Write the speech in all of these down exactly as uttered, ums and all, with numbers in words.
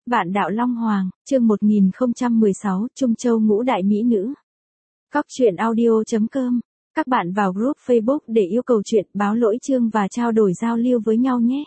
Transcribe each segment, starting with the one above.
Vạn đạo Long Hoàng, chương một nghìn không trăm mười sáu, Trung Châu ngũ đại mỹ nữ. Cóc truyện audio chấm com. Các bạn vào group Facebook để yêu cầu chuyện, báo lỗi chương và trao đổi giao lưu với nhau nhé.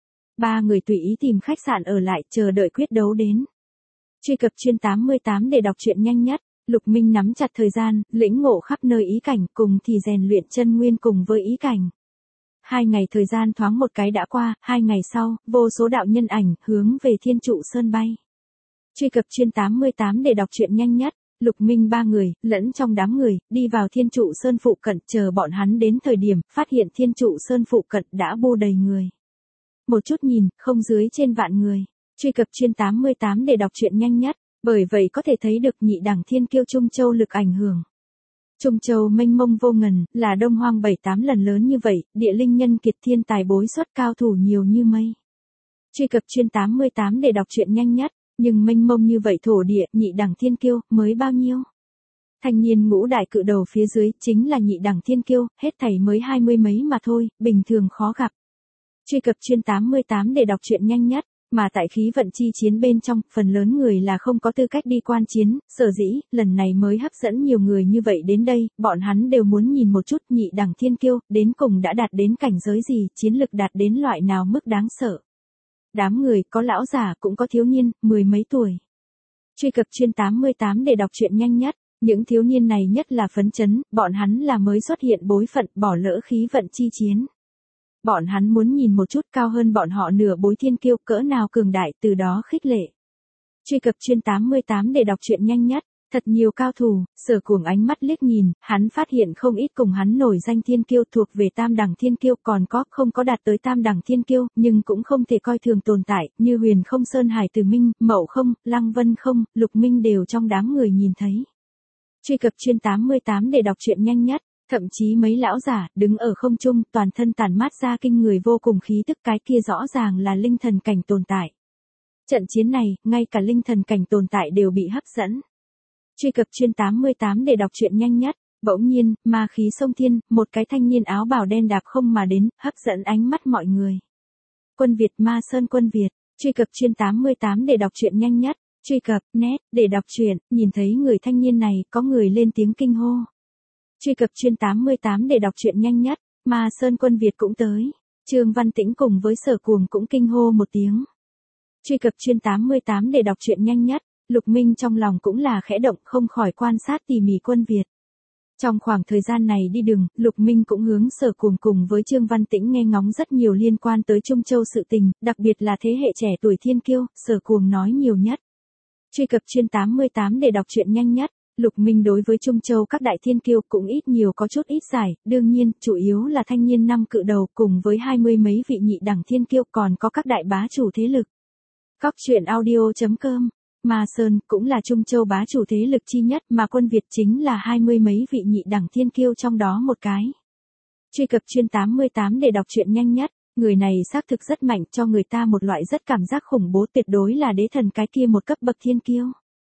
Ba người tùy ý tìm khách sạn ở lại chờ đợi quyết đấu đến. Truy cập chuyên tám mươi tám để đọc truyện nhanh nhất. Lục Minh nắm chặt thời gian, lĩnh ngộ khắp nơi ý cảnh cùng thì rèn luyện chân nguyên cùng với ý cảnh. Hai ngày thời gian thoáng một cái đã qua, hai ngày sau, vô số đạo nhân ảnh hướng về Thiên Trụ Sơn bay. Truy cập chuyên tám mươi tám để đọc truyện nhanh nhất. Lục Minh ba người, lẫn trong đám người, đi vào Thiên Trụ Sơn phụ cận chờ bọn hắn đến thời điểm, phát hiện Thiên Trụ Sơn phụ cận đã bu đầy người. Một chút nhìn, không dưới trên vạn người. Truy cập chuyên tám mươi tám để đọc truyện nhanh nhất, bởi vậy có thể thấy được nhị đẳng thiên kiêu Trung Châu lực ảnh hưởng. Trung Châu mênh mông vô ngần, là Đông Hoang bảy tám lần lớn như vậy, địa linh nhân kiệt thiên tài bối xuất cao thủ nhiều như mây. Truy cập chuyên tám mươi tám để đọc truyện nhanh nhất, nhưng mênh mông như vậy thổ địa, nhị đẳng thiên kiêu, mới bao nhiêu? Thanh niên ngũ đại cự đầu phía dưới, chính là nhị đẳng thiên kiêu, hết thảy mới hai mươi mấy mà thôi, bình thường khó gặp. Truy cập chuyên tám mươi tám để đọc truyện nhanh nhất. Mà tại khí vận chi chiến bên trong, phần lớn người là không có tư cách đi quan chiến, sở dĩ, lần này mới hấp dẫn nhiều người như vậy đến đây, bọn hắn đều muốn nhìn một chút nhị đẳng thiên kiêu, đến cùng đã đạt đến cảnh giới gì, chiến lực đạt đến loại nào mức đáng sợ. Đám người, có lão già, cũng có thiếu niên, mười mấy tuổi. Truy cập chuyên tám mươi tám để đọc truyện nhanh nhất, những thiếu niên này nhất là phấn chấn, bọn hắn là mới xuất hiện bối phận, bỏ lỡ khí vận chi chiến. Bọn hắn muốn nhìn một chút cao hơn bọn họ nửa bối thiên kiêu cỡ nào cường đại, từ đó khích lệ. Truy cập chuyên tám mươi tám để đọc truyện nhanh nhất, thật nhiều cao thủ, Sở Cuồng ánh mắt liếc nhìn, hắn phát hiện không ít cùng hắn nổi danh thiên kiêu thuộc về tam đẳng thiên kiêu, còn có không có đạt tới tam đẳng thiên kiêu, nhưng cũng không thể coi thường tồn tại, như Huyền Không Sơn Hải Từ Minh, Mậu Không, Lăng Vân Không, Lục Minh đều trong đám người nhìn thấy. Truy cập chuyên tám mươi tám để đọc truyện nhanh nhất. Thậm chí mấy lão giả, đứng ở không trung, toàn thân tản mát ra kinh người vô cùng khí tức, cái kia rõ ràng là linh thần cảnh tồn tại. Trận chiến này, ngay cả linh thần cảnh tồn tại đều bị hấp dẫn. Truy cập chuyên tám mươi tám để đọc truyện nhanh nhất, bỗng nhiên, ma khí sông thiên, một cái thanh niên áo bào đen đạp không mà đến, hấp dẫn ánh mắt mọi người. Quân Việt Ma Sơn Quân Việt, truy cập chuyên tám mươi tám để đọc truyện nhanh nhất, truy cập, net, để đọc truyện, nhìn thấy người thanh niên này, có người lên tiếng kinh hô. Truy cập chuyên tám mươi tám để đọc truyện nhanh nhất, Ma Sơn Quân Việt cũng tới. Trương Văn Tĩnh cùng với Sở Cuồng cũng kinh hô một tiếng. Truy cập chuyên tám mươi tám để đọc truyện nhanh nhất, Lục Minh trong lòng cũng là khẽ động, không khỏi quan sát tỉ mỉ Quân Việt. Trong khoảng thời gian này đi đường, Lục Minh cũng hướng Sở Cuồng cùng với Trương Văn Tĩnh nghe ngóng rất nhiều liên quan tới Trung Châu sự tình, đặc biệt là thế hệ trẻ tuổi thiên kiêu, Sở Cuồng nói nhiều nhất. Truy cập chuyên tám mươi tám để đọc truyện nhanh nhất. Lục Minh đối với Trung Châu các đại thiên kiêu cũng ít nhiều có chút ít giải, đương nhiên, chủ yếu là thanh niên năm cự đầu cùng với hai mươi mấy vị nhị đẳng thiên kiêu, còn có các đại bá chủ thế lực. Cóc truyện audio chấm com. Ma Sơn cũng là Trung Châu bá chủ thế lực chi nhất, mà Quân Việt chính là hai mươi mấy vị nhị đẳng thiên kiêu trong đó một cái. Truy cập chuyên tám mươi tám để đọc truyện nhanh nhất, người này xác thực rất mạnh, cho người ta một loại rất cảm giác khủng bố, tuyệt đối là đế thần cái kia một cấp bậc thiên kiêu.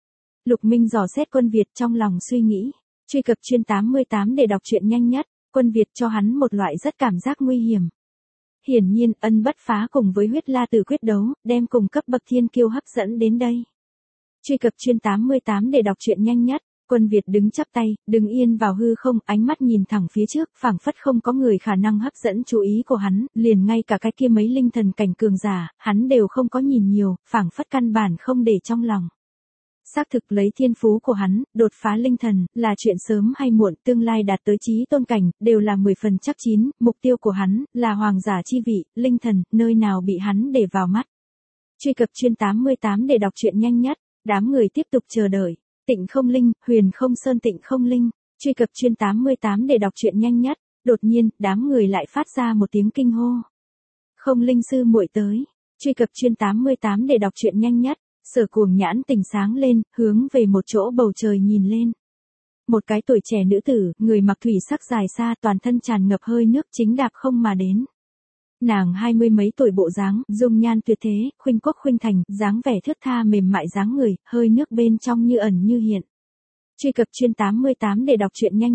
Lục Minh dò xét Quân Việt trong lòng suy nghĩ. Truy cập chuyên tám mươi tám để đọc truyện nhanh nhất, Quân Việt cho hắn một loại rất cảm giác nguy hiểm. Hiển nhiên, Ân Bất Phá cùng với Huyết La Tử quyết đấu, đem cùng cấp bậc thiên kiêu hấp dẫn đến đây. Truy cập chuyên tám mươi tám để đọc truyện nhanh nhất, Quân Việt đứng chắp tay, đứng yên vào hư không, ánh mắt nhìn thẳng phía trước, phảng phất không có người khả năng hấp dẫn chú ý của hắn, liền ngay cả cái kia mấy linh thần cảnh cường giả, hắn đều không có nhìn nhiều, phảng phất căn bản không để trong lòng. Xác thực lấy thiên phú của hắn, đột phá linh thần, là chuyện sớm hay muộn, tương lai đạt tới chí tôn cảnh, đều là mười phần chắc chín, mục tiêu của hắn, là hoàng giả chi vị, linh thần, nơi nào bị hắn để vào mắt. Truy cập chuyên tám mươi tám để đọc truyện nhanh nhất, đám người tiếp tục chờ đợi. Tịnh Không Linh, Huyền Không Sơn Tịnh Không Linh, truy cập chuyên tám mươi tám để đọc truyện nhanh nhất, đột nhiên, đám người lại phát ra một tiếng kinh hô. Không Linh sư muội tới, truy cập chuyên tám mươi tám để đọc truyện nhanh nhất. Sở Cuồng nhãn tình sáng lên, hướng về một chỗ bầu trời nhìn lên. Một cái tuổi trẻ nữ tử, người mặc thủy sắc dài xa, toàn thân tràn ngập hơi nước, chính đạp không mà đến. Nàng hai mươi mấy tuổi bộ dáng, dung nhan tuyệt thế, khuynh quốc khuynh thành, dáng vẻ thướt tha mềm mại dáng người, hơi nước bên trong như ẩn như hiện. Truy cập chuyên tám mươi tám để đọc truyện nhanh nhất,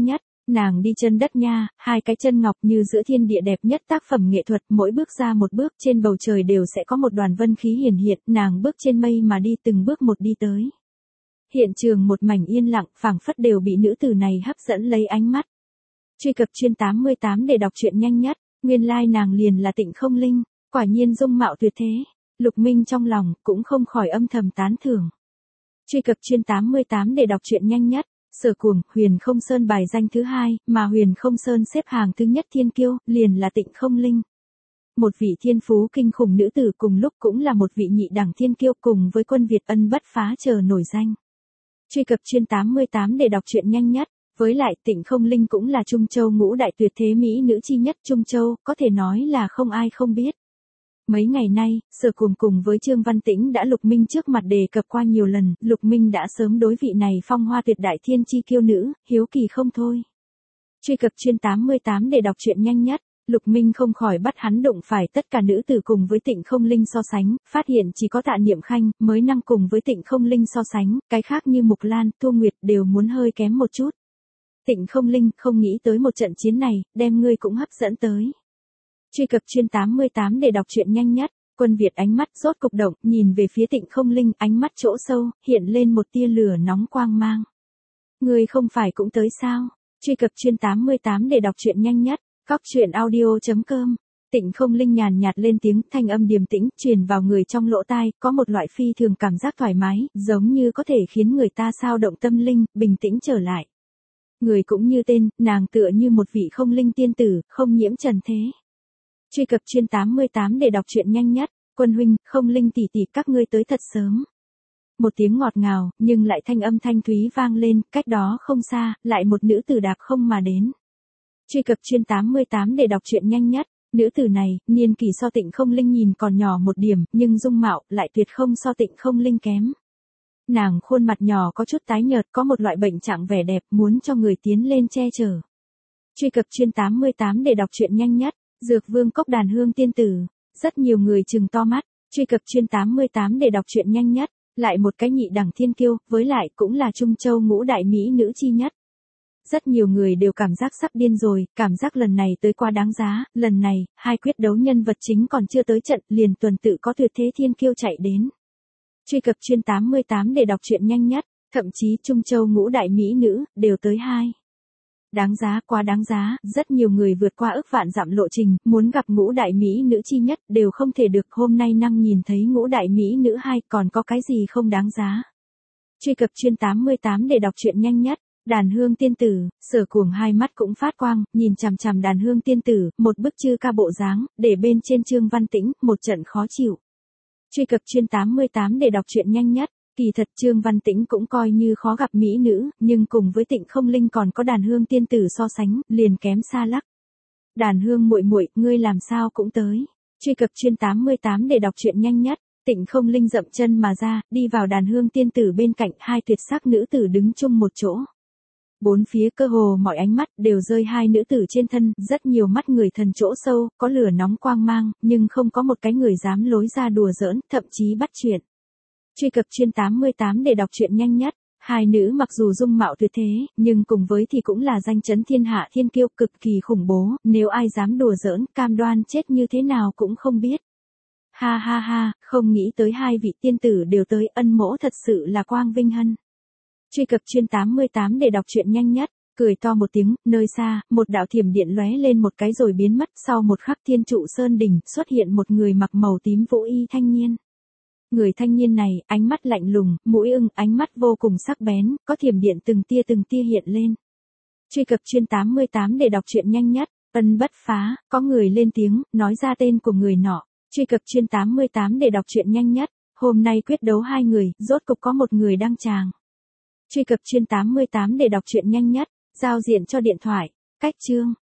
Nàng đi chân đất nha, hai cái chân ngọc như giữa thiên địa đẹp nhất tác phẩm nghệ thuật, mỗi bước ra một bước trên bầu trời đều sẽ có một đoàn vân khí hiển hiện, nàng bước trên mây mà đi từng bước một đi tới. Hiện trường một mảnh yên lặng, phảng phất đều bị nữ tử này hấp dẫn lấy ánh mắt. Truy cập chuyên tám mươi tám để đọc truyện nhanh nhất, nguyên lai like nàng liền là Tịnh Không Linh, quả nhiên dung mạo tuyệt thế. Lục Minh trong lòng cũng không khỏi âm thầm tán thưởng. Truy cập chuyên tám mươi tám để đọc truyện nhanh nhất. Sở Cuồng, Huyền Không Sơn bài danh thứ hai, mà Huyền Không Sơn xếp hàng thứ nhất thiên kiêu, liền là Tịnh Không Linh. Một vị thiên phú kinh khủng nữ tử cùng lúc cũng là một vị nhị đẳng thiên kiêu cùng với Quân Việt Ân bất phá chờ nổi danh. Truy cập chuyên tám mươi tám để đọc truyện nhanh nhất. Với lại Tịnh Không Linh cũng là Trung Châu ngũ đại tuyệt thế mỹ nữ chi nhất Trung Châu, có thể nói là không ai không biết. Mấy ngày nay, Sở Cuồng cùng với Trương Văn Tĩnh đã Lục Minh trước mặt đề cập qua nhiều lần, Lục Minh đã sớm đối vị này phong hoa tuyệt đại thiên chi kiêu nữ, hiếu kỳ không thôi. Truy cập chuyên tám mươi tám để đọc truyện nhanh nhất, Lục Minh không khỏi bắt hắn đụng phải tất cả nữ tử cùng với Tịnh Không Linh so sánh, phát hiện chỉ có Tạ Niệm Khanh mới năng cùng với Tịnh Không Linh so sánh, cái khác như Mục Lan, Thu Nguyệt đều muốn hơi kém một chút. Tịnh Không Linh không nghĩ tới một trận chiến này, đem ngươi cũng hấp dẫn tới. Truy cập chuyên tám mươi tám để đọc truyện nhanh nhất, Quân Việt ánh mắt rốt cục động, nhìn về phía Tịnh Không Linh, ánh mắt chỗ sâu, hiện lên một tia lửa nóng quang mang. Ngươi không phải cũng tới sao? Truy cập chuyên tám mươi tám để đọc truyện nhanh nhất, góc truyện audio chấm com. Tịnh Không Linh nhàn nhạt lên tiếng, thanh âm điềm tĩnh, truyền vào người trong lỗ tai, có một loại phi thường cảm giác thoải mái, giống như có thể khiến người ta xao động tâm linh, bình tĩnh trở lại. Người cũng như tên, nàng tựa như một vị không linh tiên tử, không nhiễm trần thế. Truy cập chuyên tám mươi tám để đọc truyện nhanh nhất, Quân huynh, Không Linh tỷ tỷ các ngươi tới thật sớm. Một tiếng ngọt ngào, nhưng lại thanh âm thanh thúy vang lên, cách đó không xa, lại một nữ tử đạp không mà đến. Truy cập chuyên tám mươi tám để đọc truyện nhanh nhất, nữ tử này, niên kỳ so Tịnh Không Linh nhìn còn nhỏ một điểm, nhưng dung mạo lại tuyệt không so Tịnh Không Linh kém. Nàng khuôn mặt nhỏ có chút tái nhợt, có một loại bệnh trạng vẻ đẹp, muốn cho người tiến lên che chở. Truy cập chuyên tám mươi tám để đọc truyện nhanh nhất, Dược Vương Cốc Đàn Hương tiên tử, rất nhiều người trừng to mắt. Truy cập chuyên tám mươi tám để đọc truyện nhanh nhất, lại một cái nhị đẳng thiên kiêu, với lại cũng là Trung Châu ngũ đại mỹ nữ chi nhất. Rất nhiều người đều cảm giác sắp điên rồi, cảm giác lần này tới quá đáng giá, lần này, hai quyết đấu nhân vật chính còn chưa tới trận, liền tuần tự có tuyệt thế thiên kiêu chạy đến. Truy cập chuyên tám mươi tám để đọc truyện nhanh nhất, thậm chí Trung Châu ngũ đại mỹ nữ, đều tới hai. Đáng giá, quá đáng giá, rất nhiều người vượt qua ức vạn dặm lộ trình, muốn gặp ngũ đại mỹ nữ chi nhất, đều không thể được, hôm nay năng nhìn thấy ngũ đại mỹ nữ hai, còn có cái gì không đáng giá. Truy cập chuyên tám mươi tám để đọc truyện nhanh nhất, Đàn Hương tiên tử, Sở Cuồng hai mắt cũng phát quang, nhìn chằm chằm Đàn Hương tiên tử, một bức chư ca bộ dáng, để bên trên Trương Văn Tĩnh, một trận khó chịu. Truy cập chuyên tám mươi tám để đọc truyện nhanh nhất, kỳ thật Trương Văn Tĩnh cũng coi như khó gặp mỹ nữ, nhưng cùng với Tịnh Không Linh còn có Đàn Hương tiên tử so sánh, liền kém xa lắc. Đàn Hương muội muội, ngươi làm sao cũng tới. Truy cập chuyên tám mươi tám để đọc truyện nhanh nhất, Tịnh Không Linh dậm chân mà ra, đi vào Đàn Hương tiên tử bên cạnh, hai tuyệt sắc nữ tử đứng chung một chỗ. Bốn phía cơ hồ mọi ánh mắt đều rơi hai nữ tử trên thân, rất nhiều mắt người thần chỗ sâu, có lửa nóng quang mang, nhưng không có một cái người dám lối ra đùa giỡn, thậm chí bắt chuyện. Truy cập chuyên tám mươi tám để đọc truyện nhanh nhất, hai nữ mặc dù dung mạo tuyệt thế, nhưng cùng với thì cũng là danh chấn thiên hạ thiên kiêu cực kỳ khủng bố, nếu ai dám đùa giỡn, cam đoan chết như thế nào cũng không biết. Ha ha ha, không nghĩ tới hai vị tiên tử đều tới, ân mỗ thật sự là quang vinh hân. Truy cập chuyên tám mươi tám để đọc truyện nhanh nhất, cười to một tiếng, nơi xa, một đạo thiểm điện lóe lên một cái rồi biến mất, sau một khắc thiên trụ sơn đỉnh, xuất hiện một người mặc màu tím vũ y thanh niên. Người thanh niên này, ánh mắt lạnh lùng, mũi ưng, ánh mắt vô cùng sắc bén, có thiểm điện từng tia từng tia hiện lên. Truy cập chuyên tám mươi tám để đọc truyện nhanh nhất, Ân bất phá, có người lên tiếng, nói ra tên của người nọ. Truy cập chuyên tám mươi tám để đọc truyện nhanh nhất, hôm nay quyết đấu hai người, rốt cục có một người đăng tràng. Truy cập chuyên tám mươi tám để đọc truyện nhanh nhất, giao diện cho điện thoại, cách chương.